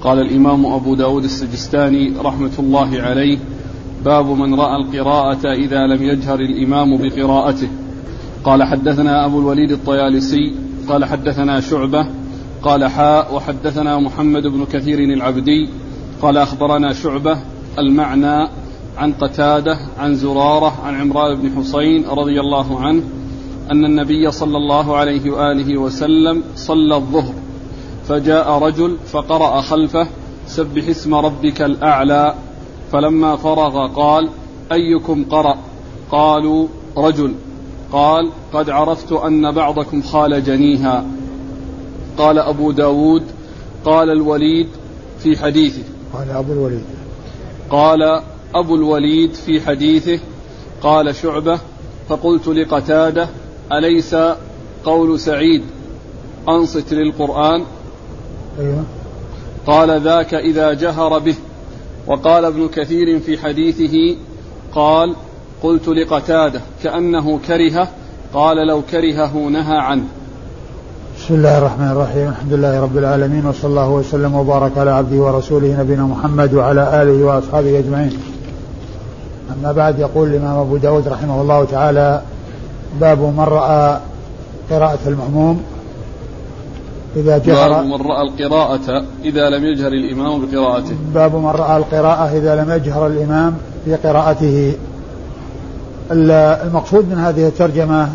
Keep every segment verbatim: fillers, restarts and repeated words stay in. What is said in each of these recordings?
قال الإمام أبو داود السجستاني رحمة الله عليه: باب من رأى القراءة إذا لم يجهر الإمام بقراءته. قال حدثنا أبو الوليد الطيالسي قال حدثنا شعبة قال حاء وحدثنا محمد بن كثير العبدي قال أخبرنا شعبة المعنى عن قتادة عن زرارة عن عمران بن حسين رضي الله عنه أن النبي صلى الله عليه وآله وسلم صلى الظهر فجاء رجل فقرأ خلفه: سبح اسم ربك الأعلى. فلما فرغ قال: أيكم قرأ؟ قالوا: رجل. قال: قد عرفت أن بعضكم خال جنيها. قال أبو داود: قال الوليد في حديثه قال أبو الوليد قال أبو الوليد في حديثه قال شعبة: فقلت لقتادة: أليس قول سعيد أنصت للقرآن؟ أيوة. قال: ذاك إذا جهر به. وقال ابن كثير في حديثه قال: قلت لقتادة كأنه كره. قال: لو كرهه نهى عنه. بسم الله الرحمن الرحيم. الحمد لله رب العالمين، وصلى الله وسلم وبارك على عبده ورسوله نبينا محمد وعلى آله وأصحابه أجمعين. أما بعد، يقول الإمام أبو داود رحمه الله تعالى: باب من رأى قراءة المأموم إذا جهر. باب من رأى القراءة إذا لم يجهر الإمام بقراءته. باب من رأى القراءة إذا لم يجهر الإمام بقراءته. المقصود من هذه الترجمة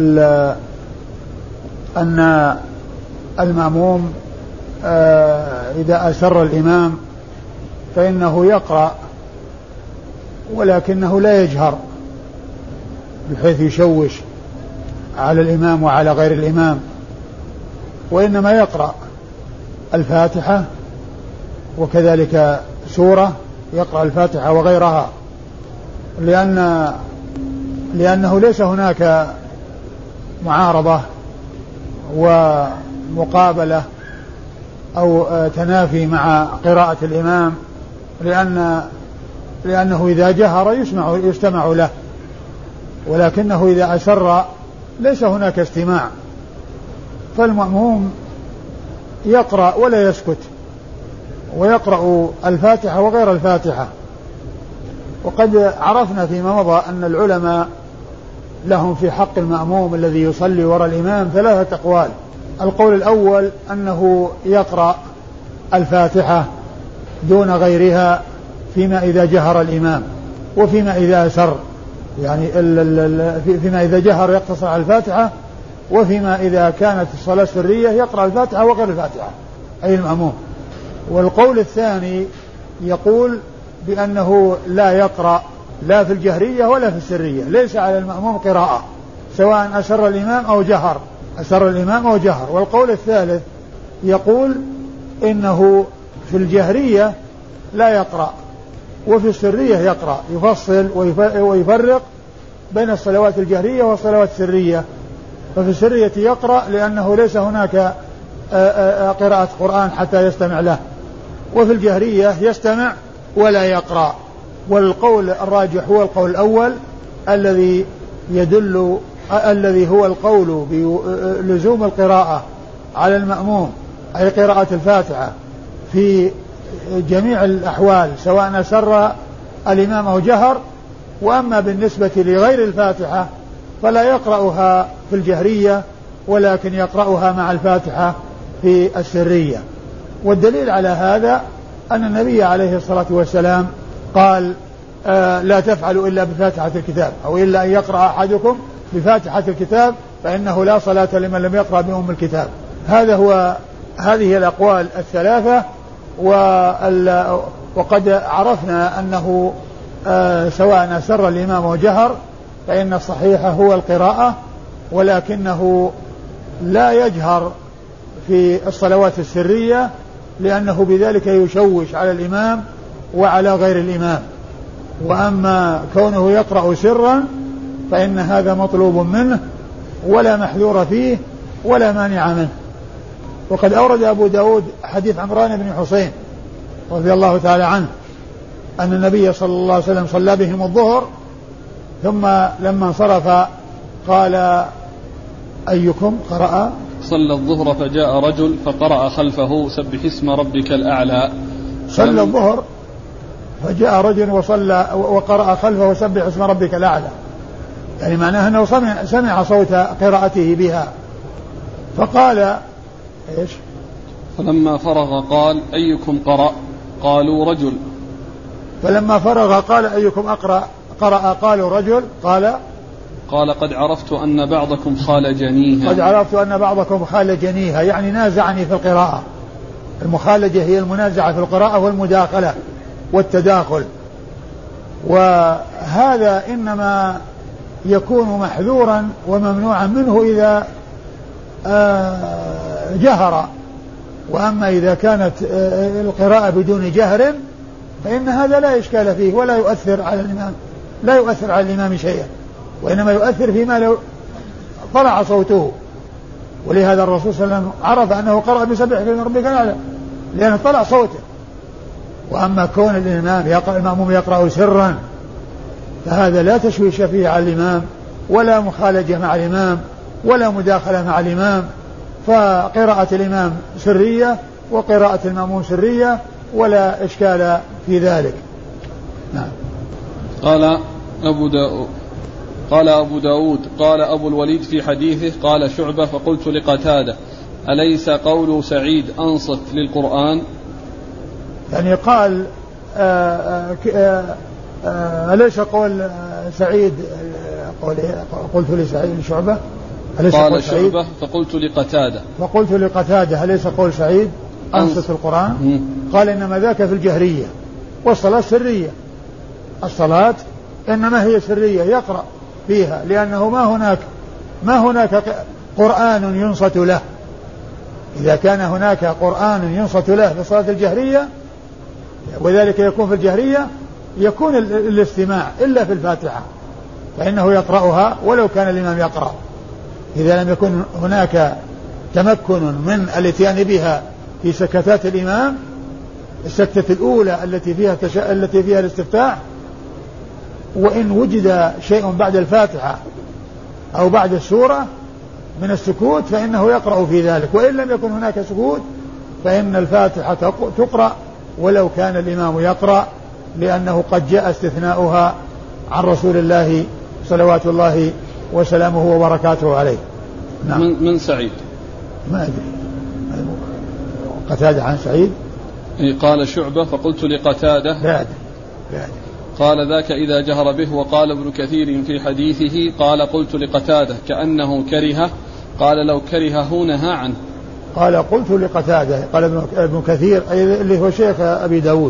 أن المأموم إذا أسر الإمام فإنه يقرأ، ولكنه لا يجهر بحيث يشوش على الإمام وعلى غير الإمام، وإنما يقرأ الفاتحة وكذلك سورة، يقرأ الفاتحة وغيرها، لأن لأنه ليس هناك معارضة ومقابلة أو تنافي مع قراءة الإمام، لأن لأنه إذا جهر يسمع يستمع له، ولكنه إذا أسر ليس هناك استماع، فالمأموم يقرأ ولا يسكت، ويقرأ الفاتحة وغير الفاتحة. وقد عرفنا فيما مضى أن العلماء لهم في حق المأموم الذي يصلي وراء الإمام ثلاثة أقوال. القول الأول أنه يقرأ الفاتحة دون غيرها فيما إذا جهر الإمام، وفيما إذا أسر، يعني فيما إذا جهر يقتصر على الفاتحة، وفيما إذا كانت الصلاة سرية يقرأ الفاتحة وغير الفاتحة أي المأموم. والقول الثاني يقول بأنه لا يقرأ لا في الجهرية ولا في السرية، ليس على المأموم قراءة سواء أسر الإمام أو جهر أسر الإمام أو جهر. والقول الثالث يقول إنه في الجهرية لا يقرأ، وفي السرية يقرأ، يفصل ويفرق بين الصلوات الجهرية والصلوات السرية. ففي السرية يقرأ لأنه ليس هناك قراءة قرآن حتى يستمع له، وفي الجهرية يستمع ولا يقرأ. والقول الراجح هو القول الأول الذي يدل الذي هو القول بلزوم القراءة على المأموم، أي قراءة الفاتحة في جميع الأحوال سواء أسر الإمام أو جهر. وأما بالنسبة لغير الفاتحة فلا يقرأها في الجهرية، ولكن يقرأها مع الفاتحة في السرية. والدليل على هذا أن النبي عليه الصلاة والسلام قال: آه لا تفعلوا إلا بفاتحة الكتاب، أو إلا أن يقرأ أحدكم بفاتحة الكتاب فإنه لا صلاة لمن لم يقرأ بأم الكتاب. هذا هو هذه الأقوال الثلاثة. وقد عرفنا أنه آه سواء أسر الإمام وجهر فإن الصحيح هو القراءة، ولكنه لا يجهر في الصلوات السرية لأنه بذلك يشوش على الإمام وعلى غير الإمام. وأما كونه يقرأ سرا فإن هذا مطلوب منه ولا محذور فيه ولا مانع منه. وقد أورد أبو داود حديث عمران بن حسين رضي الله تعالى عنه أن النبي صلى الله عليه وسلم صلى بهم الظهر، ثم لما انصرف قال: أيكم قرأ؟ صلى الظهر فجاء رجل فقرأ خلفه سبح اسم ربك الأعلى. صلى الظهر فجاء رجل وصلى وقرأ خلفه سبح اسم ربك الأعلى، يعني معناه أنه سمع, سمع صوت قراءته بها فقال إيش؟ فلما فرغ قال أيكم قرأ؟ قالوا رجل. فلما فرغ قال أيكم أقرأ قرأ؟ قالوا رجل. قال قال قد عرفت أن بعضكم خالجنيها. قد عرفت أن بعضكم خالجنيها، يعني نازعني في القراءة. المخالجة هي المنازعة في القراءة والمداخلة والتداخل، وهذا إنما يكون محذورا وممنوعا منه إذا جهر، وأما إذا كانت القراءة بدون جهر فإن هذا لا إشكال فيه ولا يؤثر على الإمام، لا يؤثر على الإمام شيئا، وإنما يؤثر فيما لو طلع صوته. ولهذا الرسول صلى الله عليه وسلم عرف أنه قرأ بسبح اسم ربك الأعلى لأنه طلع صوته. وأما كون الإمام يقرأ المأموم يقرأ سرا فهذا لا تشويش فيه على الإمام ولا مخالجة مع الإمام ولا مداخلة مع الإمام، فقراءة الإمام سرية وقراءة المأموم سرية ولا إشكال في ذلك. نعم. قال أبو داود قال أبو داود قال أبو الوليد في حديثه قال شعبة فقلت لقتادة أليس قول سعيد أنصت للقرآن؟ يعني قال آآ آآ آآ أليس قول سعيد قول قلت لسعيد شعبة قال شعبة فقلت لقتادة فقلت لقتادة أليس قول سعيد أنصت القرآن؟ قال إنما ذاك في الجهرية والصلاة سرية، الصلاة إنما هي سرية يقرأ فيها لأنه ما هناك ما هناك قرآن ينصت له. إذا كان هناك قرآن ينصت له في الصلاة الجهرية وذلك يكون في الجهرية يكون الاستماع إلا في الفاتحة فإنه يقرأها ولو كان الإمام يقرأ. إذا لم يكن هناك تمكن من الاتيان بها في سكتات الإمام، السكتة الأولى التي فيها تش... التي فيها الاستفتاح، وإن وجد شيء بعد الفاتحة أو بعد السورة من السكوت فإنه يقرأ في ذلك، وإن لم يكن هناك سكوت فإن الفاتحة تقرأ ولو كان الإمام يقرأ، لأنه قد جاء استثناؤها عن رسول الله صلوات الله وسلامه وبركاته عليه. نعم. من, من سعيد ما أدري قتادة عن سعيد قال شعبة فقلت لقتادة لا أدري لا أدري قال ذاك إذا جهر به. وقال ابن كثير في حديثه قال قلت لقتادة كأنه كره، قال لو كرهه نهى عنه. قال قلت لقتادة قال ابن كثير اللي هو شيخ أبي داود،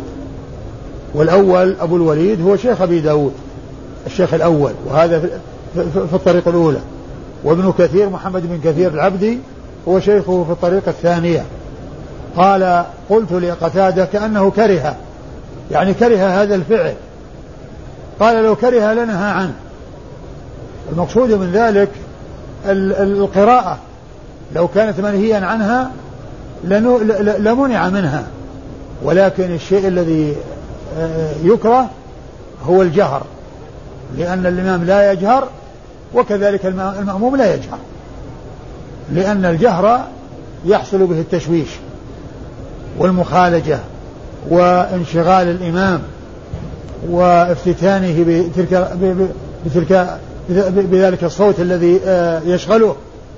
والأول أبو الوليد هو شيخ أبي داود الشيخ الأول، وهذا في الطريق الأولى، وابن كثير محمد بن كثير العبدي هو شيخه في الطريقة الثانية. قال قلت لقتادة كأنه كره، يعني كره هذا الفعل، قال لو كره لنهى عنه. المقصود من ذلك القراءة لو كانت منهيا عنها لمنع منها، ولكن الشيء الذي يكره هو الجهر، لأن الإمام لا يجهر وكذلك المأموم لا يجهر، لأن الجهر يحصل به التشويش والمخالجة وانشغال الإمام وافتتانه بتلك بتلك بذلك الصوت الذي يشغله.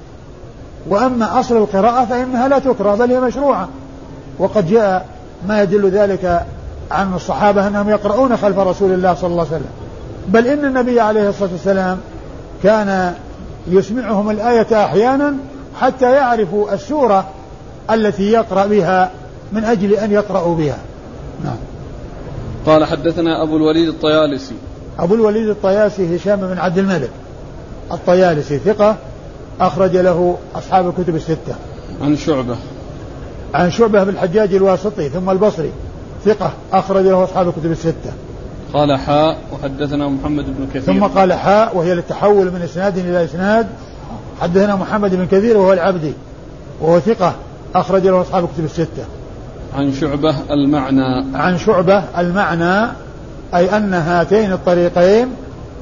وأما أصل القراءة فإنها لا تكره بل هي مشروعة، وقد جاء ما يدل ذلك عن الصحابة أنهم يقرؤون خلف رسول الله صلى الله عليه وسلم، بل إن النبي عليه الصلاة والسلام كان يسمعهم الآية أحيانا حتى يعرفوا السورة التي يقرأ بها من أجل أن يقرأوا بها. نعم. قال حدثنا أبو الوليد الطيالسي أبو الوليد الطيالسي هشام بن عبد الملك الطيالسي ثقة أخرج له أصحاب الكتب الستة. عن شعبة عن شعبة بن الحجاج الواسطي ثم البصري ثقة أخرج له أصحاب الكتب الستة. قال حاء وحدثنا محمد بن كثير ثم قال حاء وهي للتحول من إسناد إلى إسناد. حدثنا محمد بن كثير وهو العبدي وهو ثقة أخرج له أصحاب الكتب الستة. عن شعبة المعنى عن شعبة المعنى أي أن هاتين الطريقين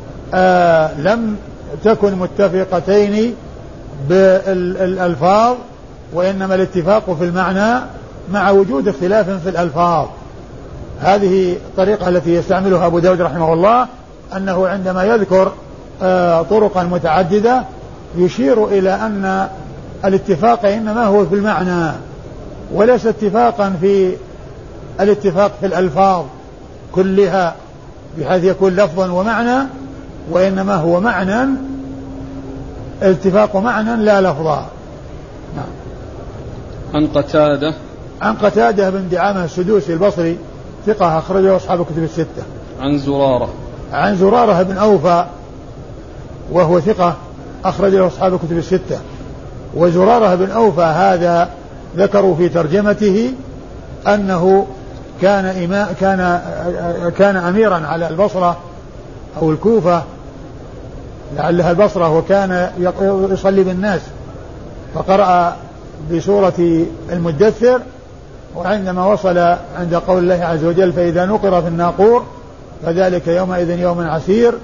آه لم تكن متفقتين بالألفاظ وإنما الاتفاق في المعنى مع وجود اختلاف في الألفاظ. هذه الطريقة التي يستعملها أبو داود رحمه الله، أنه عندما يذكر طرقا متعددة يشير إلى أن الاتفاق إنما هو في المعنى، وليس اتفاقا في الاتفاق في الألفاظ كلها بحيث يكون لفظا ومعنى، وإنما هو معنى، الاتفاق معنى لا لفظا. نعم. عن قتادة عن قتادة بن دعامة السدوسي البصري ثقة أخرجه أصحاب الكتب الستة. عن زرارة عن زرارة بن أوفى وهو ثقة أخرجه أصحاب الكتب الستة. وزرارة بن أوفى هذا ذكروا في ترجمته أنه كان إمام كان كان أميرا على البصرة أو الكوفة، لعلها البصرة، وكان يصلي بالناس فقرأ بسورة المدثر، وعندما وصل عند قول الله عز وجل فإذا نقر في الناقور فذلك يومئذ يوم عسير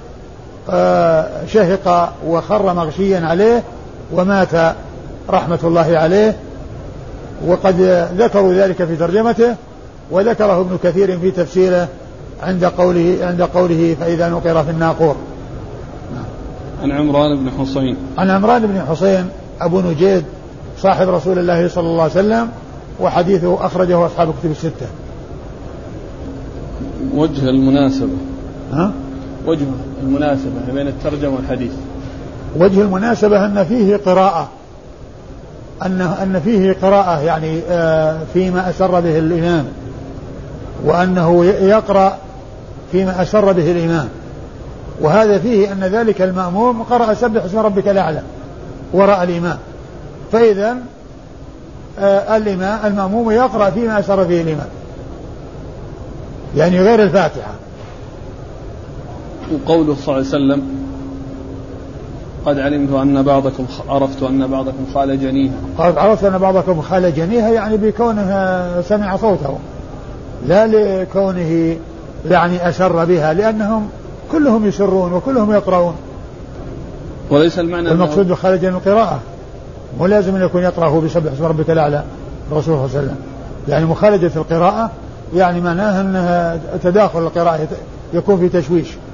شهق وخر مغشيا عليه ومات رحمة الله عليه. وقد ذكروا ذلك في ترجمته، وذكره ابن كثير في تفسيره عند قوله عند قوله فإذا نقر في الناقور. عن عمران بن حسين عن عمران بن حسين أبو نجيد صاحب رسول الله صلى الله عليه وسلم، وحديثه أخرجه أصحاب الكتب الستة. وجه المناسبة ها؟ وجه المناسبة بين الترجمة والحديث. وجه المناسبة أن فيه قراءة أن أن فيه قراءة يعني فيما أسر به الإمام، وأنه يقرأ فيما أسر به الإمام، وهذا فيه أن ذلك المأموم قرأ سبح اسم ربك الأعلى وراء الإمام، فإذا الإمام المأموم يقرأ فيما أسر به الإمام يعني غير الفاتحة. وقوله صلى الله عليه وسلم قد علمت أن بعضكم عرفت أن بعضكم خال جنيها، قد عرفت أن بعضكم خال جنيها يعني بكونه سمع صوته، لا لكونه يعني أسر بها، لأنهم كلهم يسرون وكلهم يقرؤون، وليس المعنى المقصود بخال جنيها القراءة، مو لازم أن يكون يقرأه بسبح اسم ربك الأعلى الرسول صلى الله عليه وسلم، يعني مخالجة القراءة يعني معناها أنها تداخل القراءة يكون في تشويش.